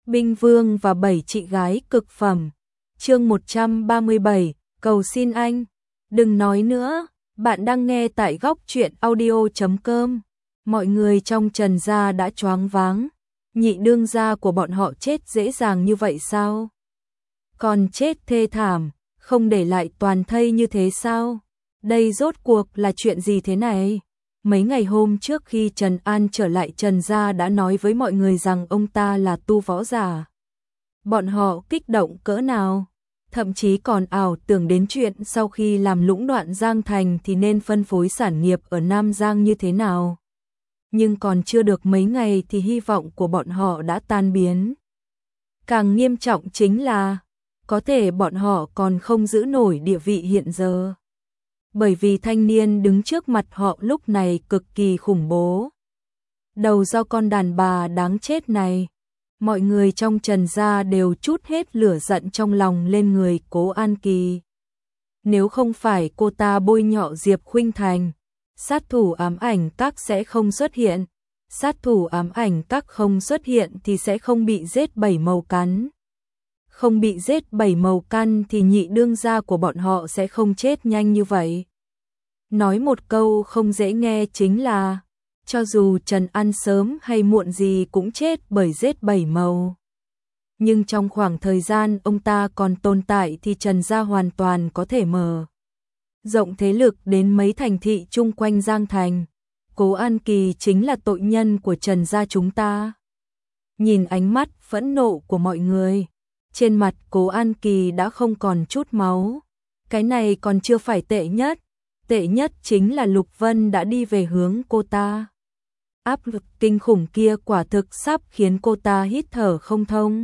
Binh Vương và 7 chị gái cực phẩm. Chương 137, cầu xin anh. Đừng nói nữa, bạn đang nghe tại góc truyện audio.com. Mọi người trong Trần gia đã choáng váng. Nhị đương gia của bọn họ chết dễ dàng như vậy sao? Còn chết thê thảm, không để lại toàn thây như thế sao? Đây rốt cuộc là chuyện gì thế này? Mấy ngày hôm trước khi Trần An trở lại Trần gia đã nói với mọi người rằng ông ta là tu võ giả. Bọn họ kích động cỡ nào? Thậm chí còn ảo tưởng đến chuyện sau khi làm lũng đoạn Giang Thành thì nên phân phối sản nghiệp ở Nam Giang như thế nào. Nhưng còn chưa được mấy ngày thì hy vọng của bọn họ đã tan biến. Càng nghiêm trọng chính là, có thể bọn họ còn không giữ nổi địa vị hiện giờ. Bởi vì thanh niên đứng trước mặt họ lúc này cực kỳ khủng bố. Đầu do con đàn bà đáng chết này. Mọi người trong Trần gia đều trút hết lửa giận trong lòng lên người Cố An Kỳ. Nếu không phải cô ta bôi nhọ Diệp Khuynh Thành, sát thủ ám ảnh các sẽ không xuất hiện. Sát thủ ám ảnh các không xuất hiện thì sẽ không bị giết 7 màu cắn. Không bị giết 7 màu căn thì nhị đương gia của bọn họ sẽ không chết nhanh như vậy. Nói một câu không dễ nghe chính là, cho dù Trần An sớm hay muộn gì cũng chết bởi giết 7 màu. Nhưng trong khoảng thời gian ông ta còn tồn tại thì Trần gia hoàn toàn có thể mở rộng thế lực đến mấy thành thị chung quanh Giang Thành. Cố An Kỳ chính là tội nhân của Trần gia chúng ta. Nhìn ánh mắt phẫn nộ của mọi người, trên mặt Cố An Kỳ đã không còn chút máu. Cái này còn chưa phải tệ nhất. Tệ nhất chính là Lục Vân đã đi về hướng cô ta. Áp lực kinh khủng kia quả thực sắp khiến cô ta hít thở không thông.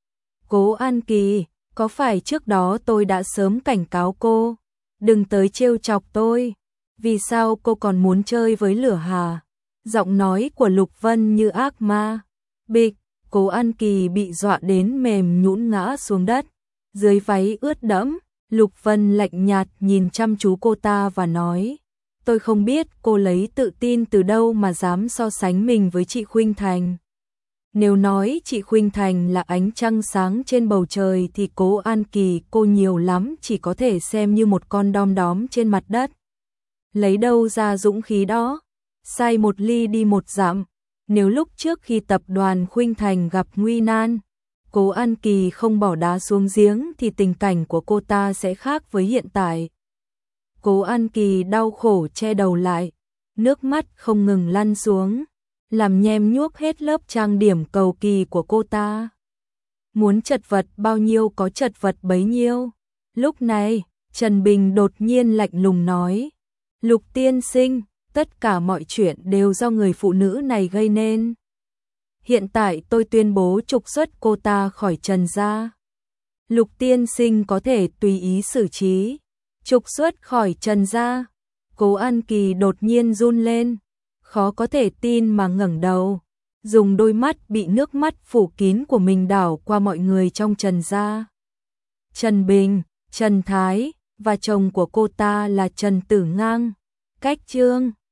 Cố An Kỳ, có phải trước đó tôi đã sớm cảnh cáo cô? Đừng tới trêu chọc tôi. Vì sao cô còn muốn chơi với lửa hả? Giọng nói của Lục Vân như ác ma. Bịch, Cố An Kỳ bị dọa đến mềm nhũn ngã xuống đất. Dưới váy ướt đẫm, Lục Vân lạnh nhạt nhìn chăm chú cô ta và nói, tôi không biết cô lấy tự tin từ đâu mà dám so sánh mình với chị Khuynh Thành. Nếu nói chị Khuynh Thành là ánh trăng sáng trên bầu trời thì Cố An Kỳ cô nhiều lắm chỉ có thể xem như một con đom đóm trên mặt đất. Lấy đâu ra dũng khí đó? Sai một ly đi một dặm. Nếu lúc trước khi tập đoàn Khuynh Thành gặp nguy nan, Cố An Kỳ không bỏ đá xuống giếng thì tình cảnh của cô ta sẽ khác với hiện tại. Cố An Kỳ đau khổ che đầu lại, nước mắt không ngừng lăn xuống, làm nhem nhuốc hết lớp trang điểm cầu kỳ của cô ta. Muốn chật vật bao nhiêu có chật vật bấy nhiêu. Lúc này, Trần Bình đột nhiên lạnh lùng nói, Lục tiên sinh, tất cả mọi chuyện đều do người phụ nữ này gây nên. Hiện tại tôi tuyên bố trục xuất cô ta khỏi Trần gia. Lục tiên sinh có thể tùy ý xử trí. Trục xuất khỏi Trần gia. Cố An Kỳ đột nhiên run lên, khó có thể tin mà ngẩng đầu, dùng đôi mắt bị nước mắt phủ kín của mình đảo qua mọi người trong Trần gia. Trần Bình, Trần Thái và chồng của cô ta là Trần Tử Ngang. Cách chương